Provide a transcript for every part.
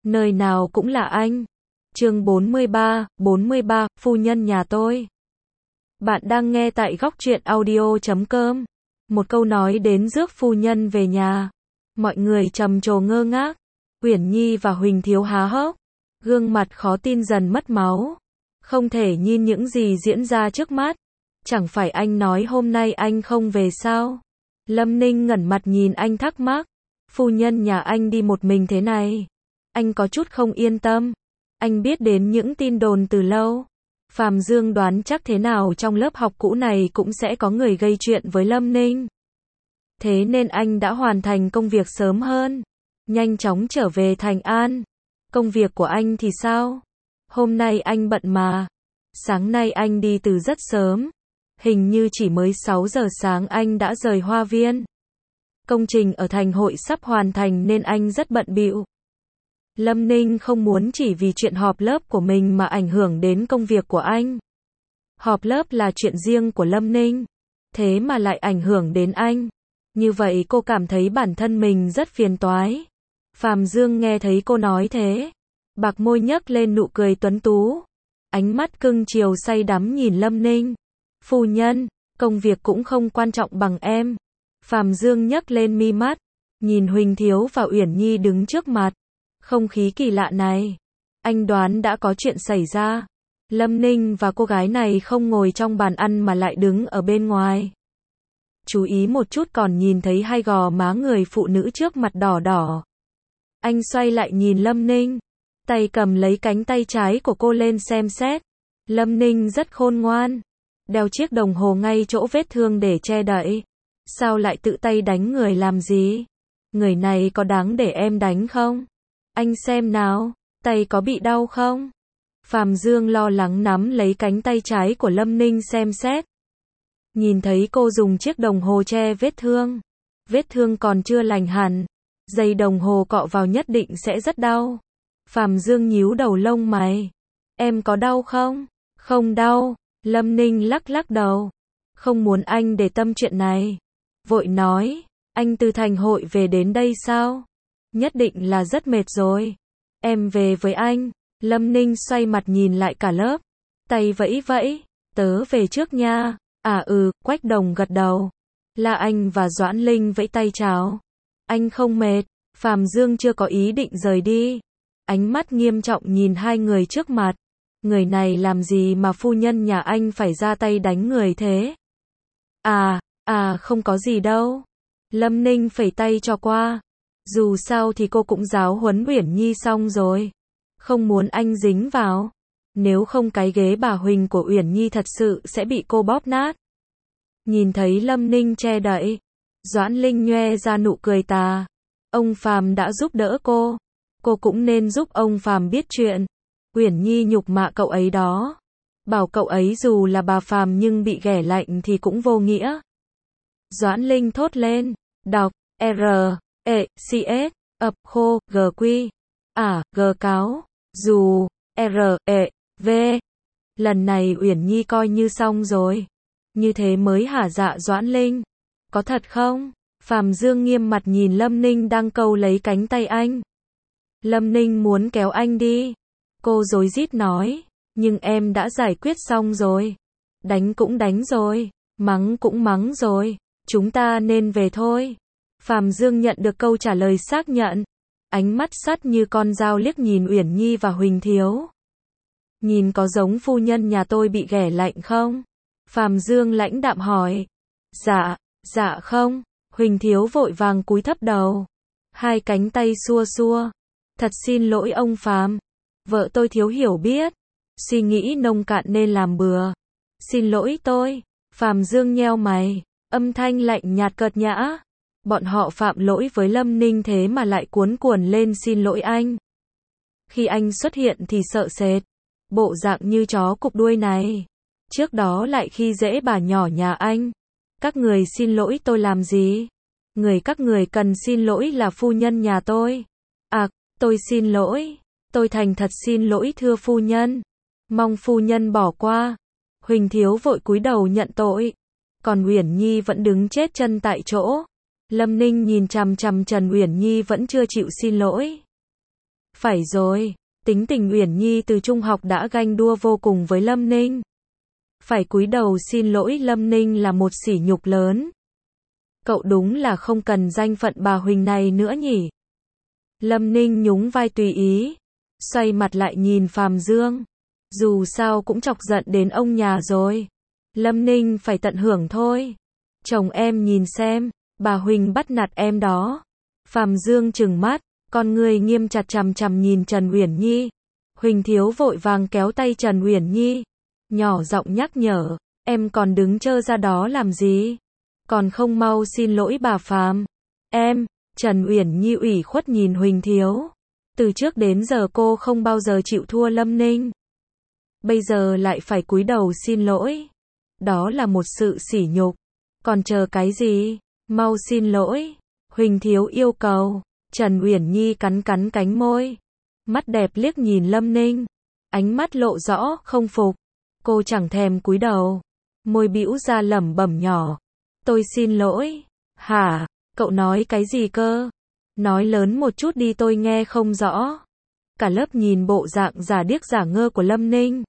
Nơi nào cũng là anh. Chương 43, phu nhân nhà tôi. Bạn đang nghe tại góc truyện audio.com. Một câu nói đến rước phu nhân về nhà. Mọi người trầm trồ ngơ ngác. Uyển Nhi và Huỳnh Thiếu há hốc. Gương mặt khó tin dần mất máu. Không thể nhìn những gì diễn ra trước mắt. Chẳng phải anh nói hôm nay anh không về sao? Lâm Ninh ngẩn mặt nhìn anh thắc mắc. Phu nhân nhà anh đi một mình thế này. Anh có chút không yên tâm. Anh biết đến những tin đồn từ lâu. Phạm Dương đoán chắc thế nào trong lớp học cũ này cũng sẽ có người gây chuyện với Lâm Ninh. Thế nên anh đã hoàn thành công việc sớm hơn. Nhanh chóng trở về Thành An. Công việc của anh thì sao? Hôm nay anh bận mà. Sáng nay anh đi từ rất sớm. Hình như chỉ mới 6 giờ sáng anh đã rời Hoa Viên. Công trình ở thành hội sắp hoàn thành nên anh rất bận bịu. Lâm Ninh không muốn chỉ vì chuyện họp lớp của mình mà ảnh hưởng đến công việc của anh. Họp lớp là chuyện riêng của Lâm Ninh. Thế mà lại ảnh hưởng đến anh. Như vậy cô cảm thấy bản thân mình rất phiền toái. Phạm Dương nghe thấy cô nói thế. Bạc môi nhấc lên nụ cười tuấn tú. Ánh mắt cưng chiều say đắm nhìn Lâm Ninh. Phu nhân, công việc cũng không quan trọng bằng em. Phạm Dương nhấc lên mi mắt. Nhìn Huỳnh Thiếu và Uyển Nhi đứng trước mặt. Không khí kỳ lạ này. Anh đoán đã có chuyện xảy ra. Lâm Ninh và cô gái này không ngồi trong bàn ăn mà lại đứng ở bên ngoài. Chú ý một chút còn nhìn thấy hai gò má người phụ nữ trước mặt đỏ đỏ. Anh xoay lại nhìn Lâm Ninh. Tay cầm lấy cánh tay trái của cô lên xem xét. Lâm Ninh rất khôn ngoan. Đeo chiếc đồng hồ ngay chỗ vết thương để che đậy. Sao lại tự tay đánh người làm gì? Người này có đáng để em đánh không? Anh xem nào, tay có bị đau không? Phạm Dương lo lắng nắm lấy cánh tay trái của Lâm Ninh xem xét. Nhìn thấy cô dùng chiếc đồng hồ che vết thương. Vết thương còn chưa lành hẳn. Dây đồng hồ cọ vào nhất định sẽ rất đau. Phạm Dương nhíu đầu lông mày. Em có đau không? Không đau. Lâm Ninh lắc lắc đầu. Không muốn anh để tâm chuyện này. Vội nói, anh từ thành hội về đến đây sao? Nhất định là rất mệt rồi. Em về với anh. Lâm Ninh xoay mặt nhìn lại cả lớp. Tay vẫy vẫy. Tớ về trước nha. Quách Đồng gật đầu. La Anh và Doãn Linh vẫy tay chào. Anh không mệt. Phạm Dương chưa có ý định rời đi. Ánh mắt nghiêm trọng nhìn hai người trước mặt. Người này làm gì mà phu nhân nhà anh phải ra tay đánh người thế? Không có gì đâu. Lâm Ninh phẩy tay cho qua. Dù sao thì cô cũng giáo huấn Uyển Nhi xong rồi. Không muốn anh dính vào. Nếu không cái ghế bà Huỳnh của Uyển Nhi thật sự sẽ bị cô bóp nát. Nhìn thấy Lâm Ninh che đậy. Doãn Linh nhoe ra nụ cười tà. Ông Phạm đã giúp đỡ cô. Cô cũng nên giúp ông Phạm biết chuyện. Uyển Nhi nhục mạ cậu ấy đó. Bảo cậu ấy dù là bà Phạm nhưng bị ghẻ lạnh thì cũng vô nghĩa. Doãn Linh thốt lên. Đọc. R-E-C-S. Ập khô. G-quy. G-cáo. Dù. R-E-V. Lần này Uyển Nhi coi như xong rồi. Như thế mới hả dạ Doãn Linh. Có thật không? Phạm Dương nghiêm mặt nhìn Lâm Ninh đang câu lấy cánh tay anh. Lâm Ninh muốn kéo anh đi. Cô rối rít nói. Nhưng em đã giải quyết xong rồi. Đánh cũng đánh rồi. Mắng cũng mắng rồi. Chúng ta nên về thôi. Phạm Dương nhận được câu trả lời xác nhận. Ánh mắt sắt như con dao liếc nhìn Uyển Nhi và Huỳnh Thiếu. Nhìn có giống phu nhân nhà tôi bị ghẻ lạnh không? Phạm Dương lãnh đạm hỏi. Dạ không. Huỳnh Thiếu vội vàng cúi thấp đầu. Hai cánh tay xua xua. Thật xin lỗi ông Phạm. Vợ tôi thiếu hiểu biết. Suy nghĩ nông cạn nên làm bừa. Xin lỗi tôi. Phạm Dương nheo mày. Âm thanh lạnh nhạt cợt nhã. Bọn họ phạm lỗi với Lâm Ninh thế mà lại cuống cuồng lên xin lỗi anh. Khi anh xuất hiện thì sợ sệt. Bộ dạng như chó cụp đuôi này. Trước đó lại khi dễ bà nhỏ nhà anh. Các người xin lỗi tôi làm gì? Người các người cần xin lỗi là phu nhân nhà tôi. Tôi xin lỗi. Tôi thành thật xin lỗi thưa phu nhân. Mong phu nhân bỏ qua. Huỳnh Thiếu vội cúi đầu nhận tội. Còn Uyển Nhi vẫn đứng chết chân tại chỗ. Lâm Ninh nhìn chằm chằm Trần Uyển Nhi vẫn chưa chịu xin lỗi. Phải rồi, tính tình Uyển Nhi từ trung học đã ganh đua vô cùng với Lâm Ninh. Phải cúi đầu xin lỗi Lâm Ninh là một sỉ nhục lớn. Cậu đúng là không cần danh phận bà Huỳnh này nữa nhỉ. Lâm Ninh nhún vai tùy ý, xoay mặt lại nhìn Phàm Dương. Dù sao cũng chọc giận đến ông nhà rồi. Lâm Ninh phải tận hưởng thôi. Chồng em nhìn xem, bà Huỳnh bắt nạt em đó. Phàm Dương trừng mắt, con người nghiêm chặt chằm chằm nhìn Trần Uyển Nhi. Huỳnh Thiếu vội vàng kéo tay Trần Uyển Nhi, nhỏ giọng nhắc nhở, em còn đứng trơ ra đó làm gì? Còn không mau xin lỗi bà Phàm. Em, Trần Uyển Nhi ủy khuất nhìn Huỳnh Thiếu. Từ trước đến giờ cô không bao giờ chịu thua Lâm Ninh. Bây giờ lại phải cúi đầu xin lỗi. Đó là một sự sỉ nhục. Còn chờ cái gì? Mau xin lỗi. Huỳnh Thiếu yêu cầu. Trần Uyển Nhi cắn cắn cánh môi. Mắt đẹp liếc nhìn Lâm Ninh. Ánh mắt lộ rõ không phục. Cô chẳng thèm cúi đầu. Môi bĩu ra lẩm bẩm nhỏ. Tôi xin lỗi. Hả? Cậu nói cái gì cơ? Nói lớn một chút đi, tôi nghe không rõ. Cả lớp nhìn bộ dạng giả điếc giả ngơ của Lâm Ninh.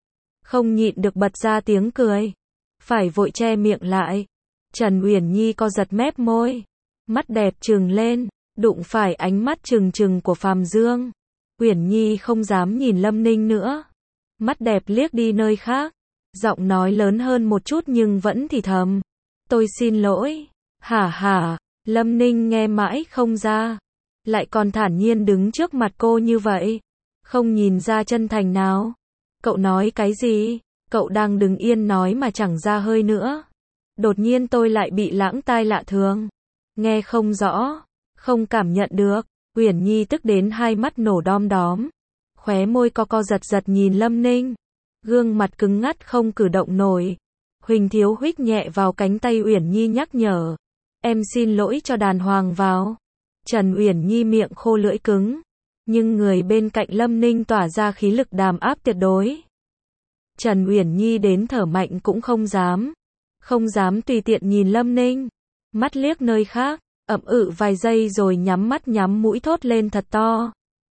Không nhịn được bật ra tiếng cười. Phải vội che miệng lại. Trần Uyển Nhi co giật mép môi. Mắt đẹp trừng lên, đụng phải ánh mắt trừng trừng của Phàm Dương. Uyển Nhi không dám nhìn Lâm Ninh nữa. Mắt đẹp liếc đi nơi khác. Giọng nói lớn hơn một chút nhưng vẫn thì thầm. Tôi xin lỗi. Hả hả. Lâm Ninh nghe mãi không ra. Lại còn thản nhiên đứng trước mặt cô như vậy. Không nhìn ra chân thành nào. Cậu nói cái gì? Cậu đang đứng yên nói mà chẳng ra hơi nữa. Đột nhiên tôi lại bị lãng tai lạ thường. Nghe không rõ. Không cảm nhận được. Uyển Nhi tức đến hai mắt nổ đom đóm. Khóe môi co co giật giật nhìn Lâm Ninh. Gương mặt cứng ngắt không cử động nổi. Huỳnh Thiếu huých nhẹ vào cánh tay Uyển Nhi nhắc nhở. Em xin lỗi cho đàng hoàng vào. Trần Uyển Nhi miệng khô lưỡi cứng. Nhưng người bên cạnh Lâm Ninh tỏa ra khí lực đàn áp tuyệt đối. Trần Uyển Nhi đến thở mạnh cũng không dám. Không dám tùy tiện nhìn Lâm Ninh. Mắt liếc nơi khác, ậm ừ vài giây rồi nhắm mắt nhắm mũi thốt lên thật to.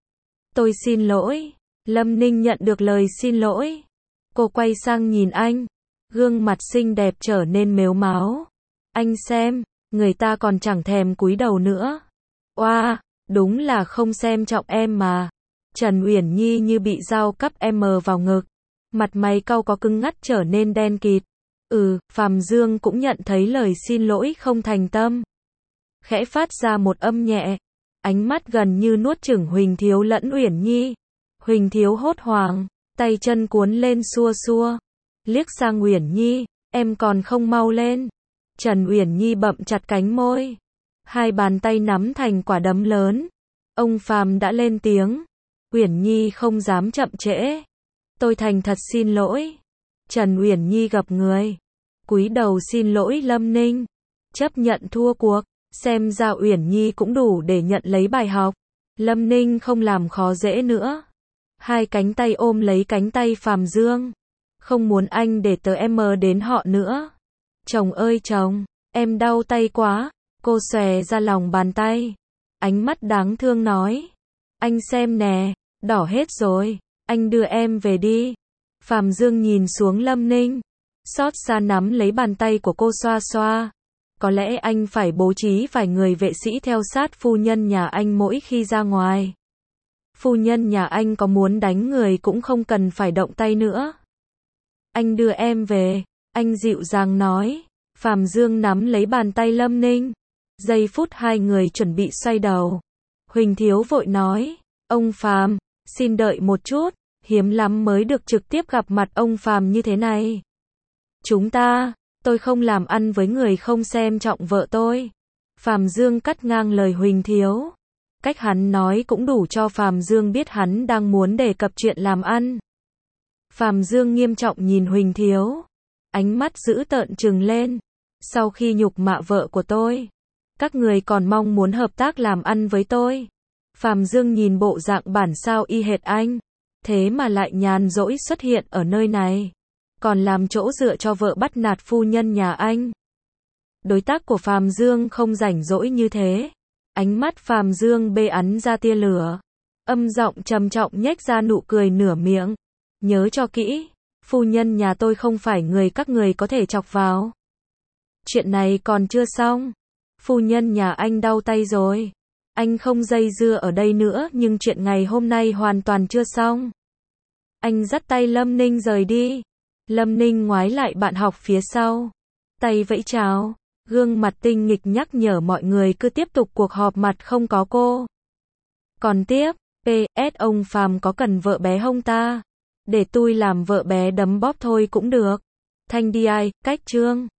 Tôi xin lỗi. Lâm Ninh nhận được lời xin lỗi. Cô quay sang nhìn anh. Gương mặt xinh đẹp trở nên mếu máo. Anh xem, người ta còn chẳng thèm cúi đầu nữa. Oa, đúng là không xem trọng em mà. Trần Uyển Nhi như bị dao cắp em vào ngực. Mặt mày cau có cứng ngắt trở nên đen kịt. Phàm Dương cũng nhận thấy lời xin lỗi không thành tâm. Khẽ phát ra một âm nhẹ. Ánh mắt gần như nuốt chửng Huỳnh Thiếu lẫn Uyển Nhi. Huỳnh Thiếu hốt hoảng, tay chân cuốn lên xua xua. Liếc sang Uyển Nhi, em còn không mau lên. Trần Uyển Nhi bậm chặt cánh môi. Hai bàn tay nắm thành quả đấm lớn. Ông Phàm đã lên tiếng. Uyển Nhi không dám chậm trễ. Tôi thành thật xin lỗi. Trần Uyển Nhi gập người. Cúi đầu xin lỗi Lâm Ninh. Chấp nhận thua cuộc. Xem ra Uyển Nhi cũng đủ để nhận lấy bài học. Lâm Ninh không làm khó dễ nữa. Hai cánh tay ôm lấy cánh tay Phàm Dương. Không muốn anh để tớ em đến họ nữa. Chồng ơi chồng, em đau tay quá. Cô xòe ra lòng bàn tay. Ánh mắt đáng thương nói. Anh xem nè, đỏ hết rồi. Anh đưa em về đi. Phàm Dương nhìn xuống Lâm Ninh. Xót xa nắm lấy bàn tay của cô xoa xoa. Có lẽ anh phải bố trí vài người vệ sĩ theo sát phu nhân nhà anh mỗi khi ra ngoài. Phu nhân nhà anh có muốn đánh người cũng không cần phải động tay nữa. Anh đưa em về. Anh dịu dàng nói. Phàm Dương nắm lấy bàn tay Lâm Ninh. Giây phút hai người chuẩn bị xoay đầu. Huỳnh Thiếu vội nói. Ông Phàm, xin đợi một chút. Hiếm lắm mới được trực tiếp gặp mặt ông Phàm như thế này. Tôi không làm ăn với người không xem trọng vợ tôi. Phàm Dương cắt ngang lời Huỳnh Thiếu. Cách hắn nói cũng đủ cho Phàm Dương biết hắn đang muốn đề cập chuyện làm ăn. Phàm Dương nghiêm trọng nhìn Huỳnh Thiếu. Ánh mắt dữ tợn trừng lên. Sau khi nhục mạ vợ của tôi, các người còn mong muốn hợp tác làm ăn với tôi. Phàm Dương nhìn bộ dạng bản sao y hệt anh. Thế mà lại nhàn rỗi xuất hiện ở nơi này. Còn làm chỗ dựa cho vợ bắt nạt phu nhân nhà anh. Đối tác của Phàm Dương không rảnh rỗi như thế. Ánh mắt Phàm Dương bê ắn ra tia lửa. Âm giọng trầm trọng nhếch ra nụ cười nửa miệng. Nhớ cho kỹ, phu nhân nhà tôi không phải người các người có thể chọc vào. Chuyện này còn chưa xong. Phu nhân nhà anh đau tay rồi. Anh không dây dưa ở đây nữa, nhưng chuyện ngày hôm nay hoàn toàn chưa xong. Anh dắt tay Lâm Ninh rời đi. Lâm Ninh ngoái lại bạn học phía sau. Tay vẫy chào. Gương mặt tinh nghịch nhắc nhở mọi người cứ tiếp tục cuộc họp mặt không có cô. Còn tiếp, PS ông Phàm có cần vợ bé không ta? Để tôi làm vợ bé đấm bóp thôi cũng được. Thanh đi ai, cách chương.